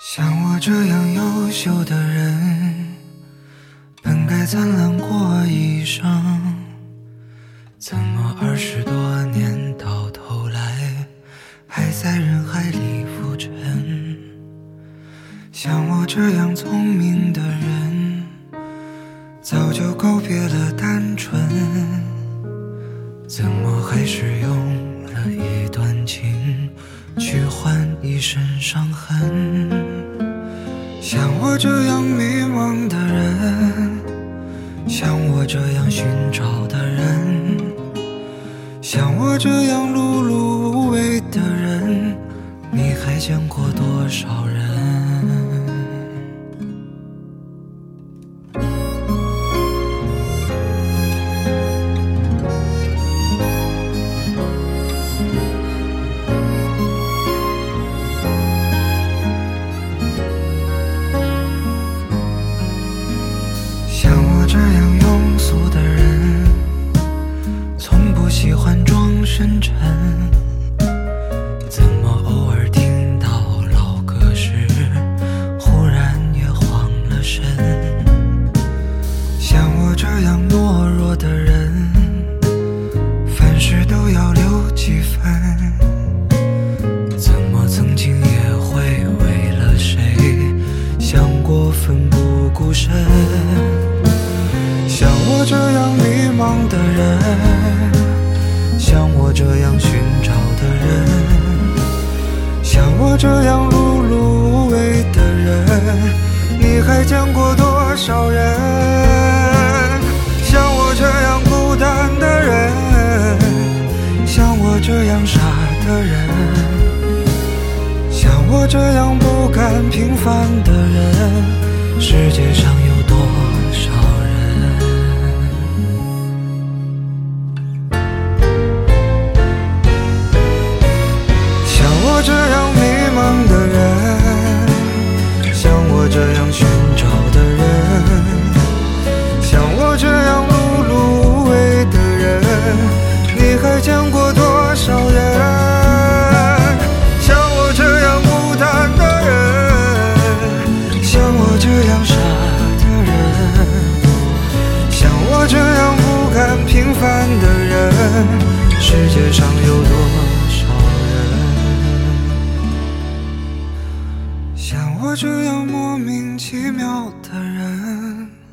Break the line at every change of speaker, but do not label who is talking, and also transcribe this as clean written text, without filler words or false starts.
像我这样优秀的人，本该灿烂过一生，怎么20多年到头来还在人海里浮沉？像我这样聪明的人，早就告别了单纯，怎么还是用了一段情去换一身伤痕？像我这样迷茫的人，像我这样寻找的人，像我这样碌碌无为的人，你还见过多少人？像我这样庸俗的人，从不喜欢装深沉，怎么偶尔听到老歌时，忽然也慌了神？像我这样懦弱的人，凡事都要留几分，怎么曾经也会为了谁想过奋不顾身？像我这样迷茫的人，像我这样寻找的人，像我这样碌碌无为的人，你还见过多少人？像我这样孤单的人，像我这样傻的人，像我这样不甘平凡的人，世界上有多少人？像我这样迷茫的人，像我这样寻找的人，像我这样碌碌无为的人，你还见过多少人？像我这样孤单的人，像我这样傻的人，像我这样不甘平凡的人，世界上有多少人？像我这样莫名其妙的人。